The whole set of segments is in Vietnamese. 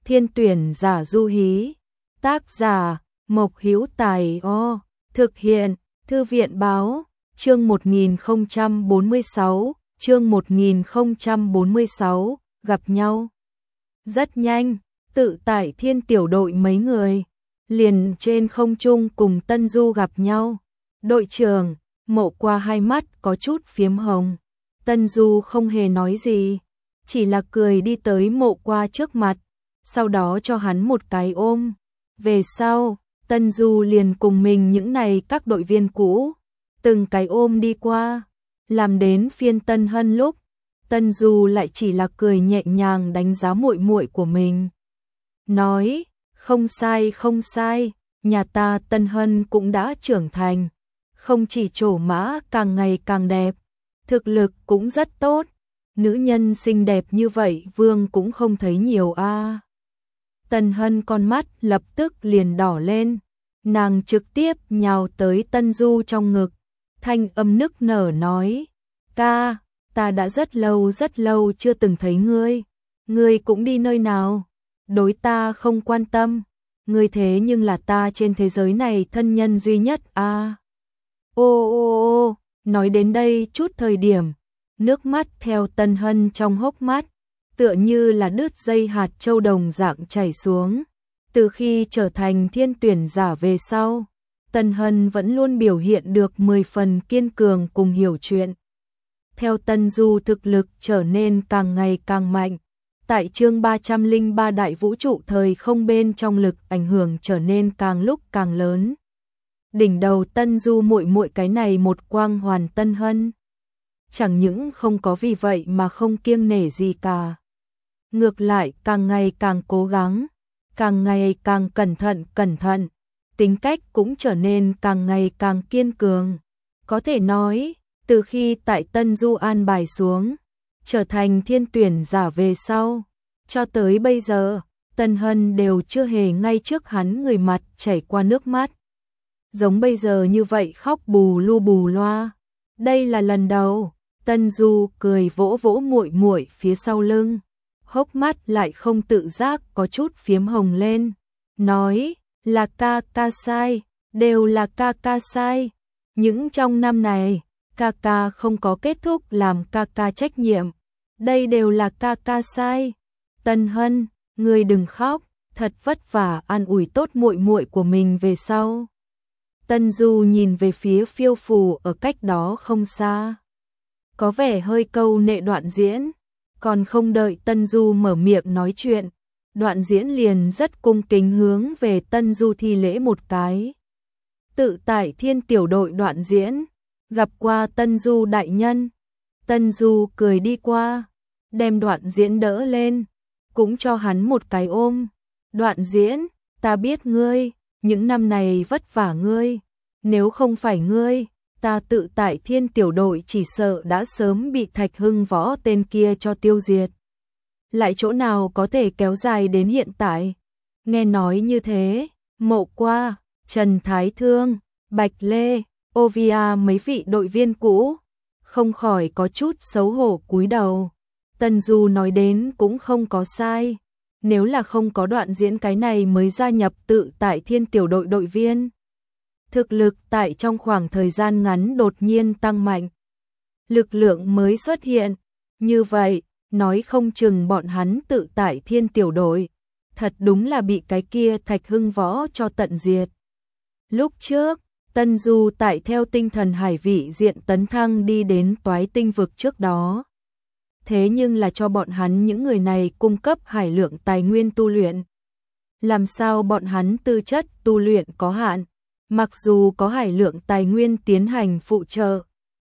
Thiên tuyển giả du hí. Tác giả Mộc Hữu Tài. Thực hiện Thư viện báo. Chương 1046, gặp nhau. Rất nhanh, Tự tại Thiên tiểu đội mấy người liền trên không trung cùng Tân Du gặp nhau. Đội trưởng, Mộ Qua hai mắt có chút phiếm hồng. Tân Du không hề nói gì, chỉ là cười đi tới Mộ Qua trước mặt, sau đó cho hắn một cái ôm. Về sau, Tân Du liền cùng mình những này các đội viên cũ, từng cái ôm đi qua. Làm đến phiên Tân Hân lúc, Tân Du lại chỉ là cười nhẹ nhàng đánh giá muội muội của mình. Nói, không sai không sai, nhà ta Tân Hân cũng đã trưởng thành. Không chỉ trổ mã càng ngày càng đẹp, thực lực cũng rất tốt. Nữ nhân xinh đẹp như vậy Vương cũng không thấy nhiều a. Tân Hân con mắt lập tức liền đỏ lên. Nàng trực tiếp nhào tới Tân Du trong ngực. Thanh âm nức nở nói, ca, ta đã rất lâu chưa từng thấy ngươi. Ngươi cũng đi nơi nào? Đối ta không quan tâm. Ngươi thế nhưng là ta trên thế giới này thân nhân duy nhất a. Ô, nói đến đây chút thời điểm, nước mắt theo Tân Hân trong hốc mắt, tựa như là đứt dây hạt châu đồng dạng chảy xuống. Từ khi trở thành thiên tuyển giả về sau, Tân Hân vẫn luôn biểu hiện được 10 phần kiên cường cùng hiểu chuyện. Theo Tân Du thực lực trở nên càng ngày càng mạnh, tại chương 303 đại vũ trụ thời không bên trong lực ảnh hưởng trở nên càng lúc càng lớn. Đỉnh đầu Tân Du muội muội cái này một quang hoàn Tân Hân, chẳng những không có vì vậy mà không kiêng nể gì cả. Ngược lại càng ngày càng cố gắng, càng ngày càng cẩn thận, tính cách cũng trở nên càng ngày càng kiên cường. Có thể nói, từ khi tại Tân Du an bài xuống, trở thành thiên tuyển giả về sau, cho tới bây giờ, Tân Hân đều chưa hề ngay trước hắn người mặt chảy qua nước mắt. Giống bây giờ như vậy khóc bù lu bù loa. Đây là lần đầu. Tân Du cười vỗ vỗ muội muội phía sau lưng, hốc mắt lại không tự giác có chút phiếm hồng lên, nói, là ca ca sai, đều là ca ca sai. Những trong năm này, ca ca không có kết thúc làm ca ca trách nhiệm, đây đều là ca ca sai. Tân Hân, ngươi đừng khóc, thật vất vả an ủi tốt muội muội của mình về sau. Tân Du nhìn về phía phiêu phù ở cách đó không xa, có vẻ hơi câu nệ Đoạn Diễn. Còn không đợi Tân Du mở miệng nói chuyện, Đoạn Diễn liền rất cung kính hướng về Tân Du thi lễ một cái. Tự tại Thiên tiểu đội Đoạn Diễn, gặp qua Tân Du đại nhân. Tân Du cười đi qua, đem Đoạn Diễn đỡ lên, cũng cho hắn một cái ôm. Đoạn Diễn, ta biết ngươi, những năm này vất vả ngươi, nếu không phải ngươi, ta Tự tại Thiên tiểu đội chỉ sợ đã sớm bị Thạch Hưng Võ tên kia cho tiêu diệt. Lại chỗ nào có thể kéo dài đến hiện tại. Nghe nói như thế, Mộ Qua, Trần Thái Thương, Bạch Lê, Ovia mấy vị đội viên cũ không khỏi có chút xấu hổ cúi đầu. Tân Du nói đến cũng không có sai, nếu là không có Đoạn Diễn cái này mới gia nhập Tự tại Thiên tiểu đội đội viên, thực lực tại trong khoảng thời gian ngắn đột nhiên tăng mạnh, lực lượng mới xuất hiện, như vậy, nói không chừng bọn hắn Tự tại Thiên tiểu đội, thật đúng là bị cái kia Thạch Hưng Võ cho tận diệt. Lúc trước, Tân Du tại theo tinh thần hải vị diện tấn thăng đi đến Toái Tinh vực trước đó. Thế nhưng là cho bọn hắn những người này cung cấp hải lượng tài nguyên tu luyện. Làm sao bọn hắn tư chất tu luyện có hạn, mặc dù có hải lượng tài nguyên tiến hành phụ trợ,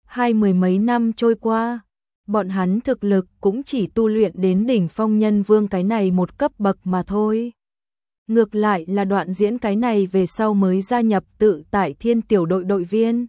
20 mấy năm trôi qua, bọn hắn thực lực cũng chỉ tu luyện đến đỉnh phong nhân vương cái này một cấp bậc mà thôi. Ngược lại là Đoạn Diễn cái này về sau mới gia nhập Tự tại Thiên tiểu đội đội viên.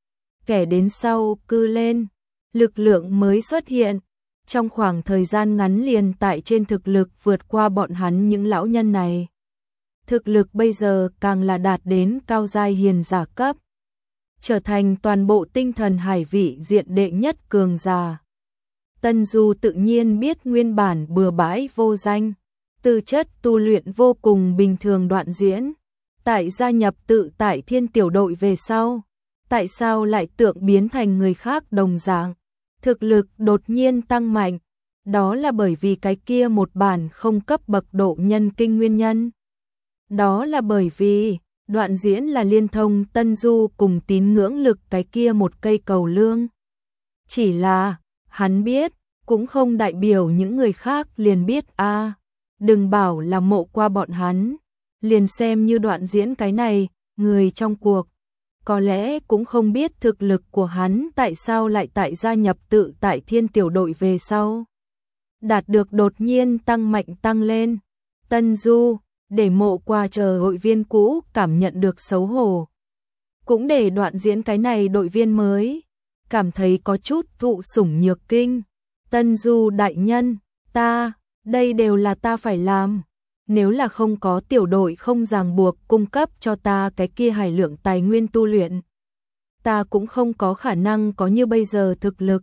Kẻ đến sau cư lên, lực lượng mới xuất hiện, trong khoảng thời gian ngắn liền tại trên thực lực vượt qua bọn hắn những lão nhân này. Thực lực bây giờ càng là đạt đến cao giai hiền giả cấp, trở thành toàn bộ tinh thần hải vị diện đệ nhất cường giả. Tân Du tự nhiên biết nguyên bản bừa bãi vô danh, tư chất tu luyện vô cùng bình thường Đoạn Diễn. Tại gia nhập Tự Tại Thiên tiểu đội về sau, tại sao lại tượng biến thành người khác đồng dạng, thực lực đột nhiên tăng mạnh, đó là bởi vì cái kia một bản không cấp bậc độ nhân kinh nguyên nhân. Đó là bởi vì Đoạn Diễn là liên thông Tân Du cùng tín ngưỡng lực cái kia một cây cầu lương. Chỉ là, hắn biết, cũng không đại biểu những người khác liền biết a. Đừng bảo là Mộ Qua bọn hắn, liền xem như Đoạn Diễn cái này, người trong cuộc, có lẽ cũng không biết thực lực của hắn tại sao lại tại gia nhập Tự Tại Thiên tiểu đội về sau. Đạt được đột nhiên tăng mạnh tăng lên. Tân Du, để Mộ Qua chờ hội viên cũ cảm nhận được xấu hổ. Cũng để Đoạn Diễn cái này đội viên mới, cảm thấy có chút thụ sủng nhược kinh. Tân Du đại nhân, đây đều là ta phải làm. Nếu là không có tiểu đội không ràng buộc cung cấp cho ta cái kia hải lượng tài nguyên tu luyện, ta cũng không có khả năng có như bây giờ thực lực.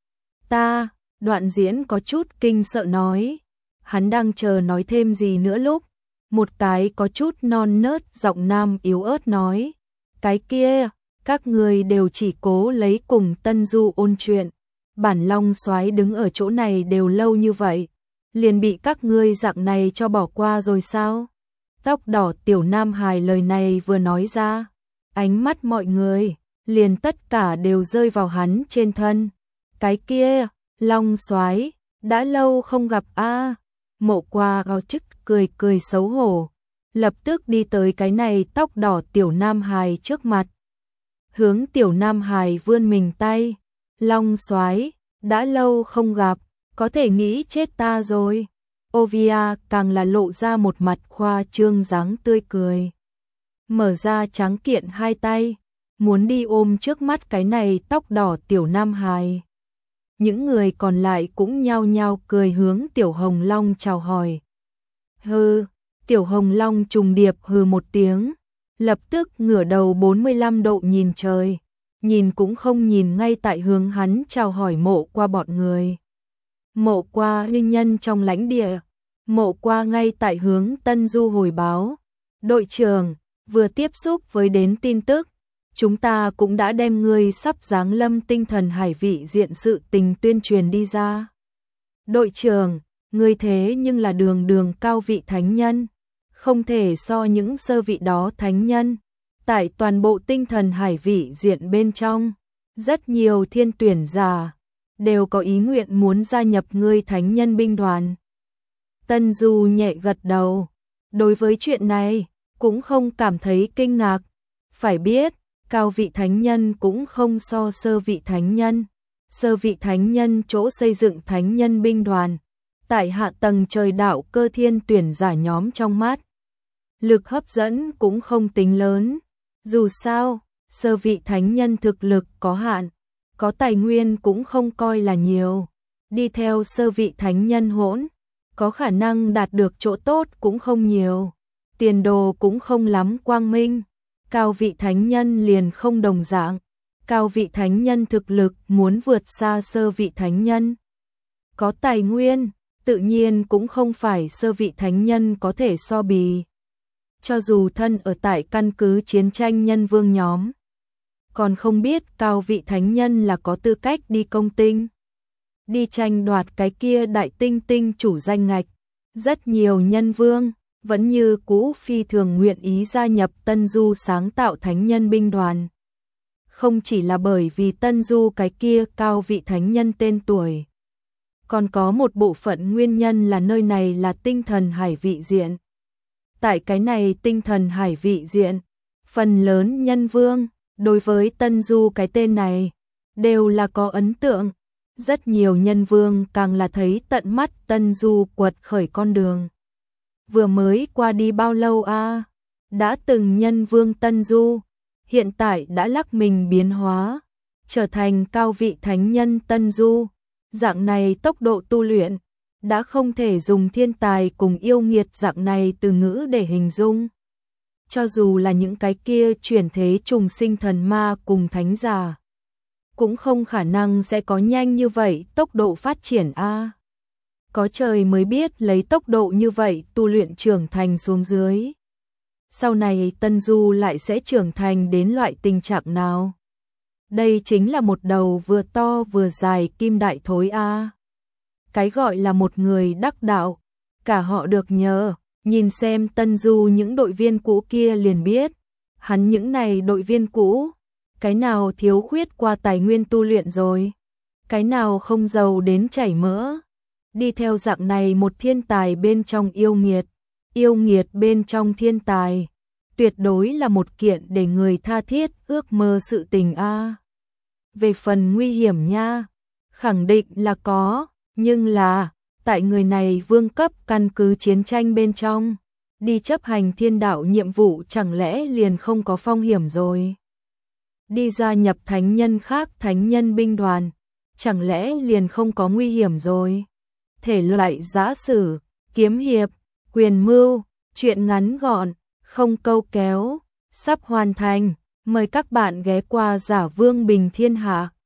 Đoạn Diễn có chút kinh sợ nói. Hắn đang chờ nói thêm gì nữa lúc, một cái có chút non nớt giọng nam yếu ớt nói. Cái kia, các người đều chỉ cố lấy cùng Tân Du ôn chuyện. Bản Long Soái đứng ở chỗ này đều lâu như vậy, liền bị các ngươi dạng này cho bỏ qua rồi sao? Tóc đỏ tiểu nam hài lời này vừa nói ra, ánh mắt mọi người liền tất cả đều rơi vào hắn trên thân. Cái kia, Long Soái, đã lâu không gặp a. Mộ Qua gào chứt cười cười xấu hổ, lập tức đi tới cái này tóc đỏ tiểu nam hài trước mặt. Hướng tiểu nam hài vươn mình tay. Long Soái, đã lâu không gặp, có thể nghĩ chết ta rồi. Ovia càng là lộ ra một mặt khoa trương dáng tươi cười, mở ra trắng kiện hai tay, muốn đi ôm trước mắt cái này tóc đỏ tiểu nam hài. Những người còn lại cũng nhao nhao cười hướng Tiểu Hồng Long chào hỏi. Hừ, Tiểu Hồng Long trùng điệp hừ một tiếng, lập tức ngửa đầu 45 độ nhìn trời, nhìn cũng không nhìn ngay tại hướng hắn chào hỏi Mộ Qua bọn người. Mộ Qua linh nhân trong lãnh địa, Mộ Qua ngay tại hướng Tân Du hồi báo. Đội trưởng, vừa tiếp xúc với đến tin tức, chúng ta cũng đã đem ngươi sắp giáng lâm tinh thần hải vị diện sự tình tuyên truyền đi ra. Đội trưởng, ngươi thế nhưng là đường đường cao vị thánh nhân, không thể so những sơ vị đó thánh nhân. Tại toàn bộ tinh thần hải vị diện bên trong, rất nhiều thiên tuyển giả đều có ý nguyện muốn gia nhập ngươi thánh nhân binh đoàn. Tân Du nhẹ gật đầu, đối với chuyện này cũng không cảm thấy kinh ngạc. Phải biết, cao vị thánh nhân cũng không so sơ vị thánh nhân. Sơ vị thánh nhân chỗ xây dựng thánh nhân binh đoàn, tại hạ tầng trời đạo cơ thiên tuyển giả nhóm trong mắt, lực hấp dẫn cũng không tính lớn. Dù sao, sơ vị thánh nhân thực lực có hạn, có tài nguyên cũng không coi là nhiều. Đi theo sơ vị thánh nhân hỗn, có khả năng đạt được chỗ tốt cũng không nhiều, tiền đồ cũng không lắm quang minh. Cao vị thánh nhân liền không đồng dạng, cao vị thánh nhân thực lực muốn vượt xa sơ vị thánh nhân. Có tài nguyên, tự nhiên cũng không phải sơ vị thánh nhân có thể so bì. Cho dù thân ở tại căn cứ chiến tranh nhân vương nhóm, còn không biết cao vị thánh nhân là có tư cách đi công tinh, đi tranh đoạt cái kia đại tinh tinh chủ danh ngạch. Rất nhiều nhân vương vẫn như cũ phi thường nguyện ý gia nhập Tân Du sáng tạo thánh nhân binh đoàn. Không chỉ là bởi vì Tân Du cái kia cao vị thánh nhân tên tuổi, còn có một bộ phận nguyên nhân là nơi này là tinh thần hải vị diện. Tại cái này tinh thần hải vị diện, phần lớn nhân vương đối với Tân Du cái tên này đều là có ấn tượng. Rất nhiều nhân vương càng là thấy tận mắt Tân Du quật khởi con đường. Vừa mới qua đi bao lâu a? Đã từng nhân vương Tân Du, hiện tại đã lắc mình biến hóa, trở thành cao vị thánh nhân Tân Du. Dạng này tốc độ tu luyện, đã không thể dùng thiên tài cùng yêu nghiệt dạng này từ ngữ để hình dung. Cho dù là những cái kia chuyển thế trùng sinh thần ma cùng thánh giả, cũng không khả năng sẽ có nhanh như vậy tốc độ phát triển a. có trời mới biết lấy tốc độ như vậy tu luyện trưởng thành xuống dưới. Sau này Tân Du lại sẽ trưởng thành đến loại tình trạng nào? Đây chính là một đầu vừa to vừa dài kim đại thối a. Cái gọi là một người đắc đạo, cả họ được nhờ, nhìn xem Tân Du những đội viên cũ kia liền biết, hắn những này đội viên cũ, cái nào thiếu khuyết qua tài nguyên tu luyện rồi, cái nào không giàu đến chảy mỡ. Đi theo dạng này một thiên tài bên trong yêu nghiệt bên trong thiên tài, tuyệt đối là một kiện để người tha thiết ước mơ sự tình a. Về phần nguy hiểm nha, khẳng định là có, nhưng là tại người này vương cấp căn cứ chiến tranh bên trong, đi chấp hành thiên đạo nhiệm vụ chẳng lẽ liền không có phong hiểm rồi. Đi gia nhập thánh nhân khác thánh nhân binh đoàn, chẳng lẽ liền không có nguy hiểm rồi. Thể loại giã sử, kiếm hiệp, quyền mưu, truyện ngắn gọn, không câu kéo, sắp hoàn thành. Mời các bạn ghé qua Giả Vương Bình Thiên Hạ.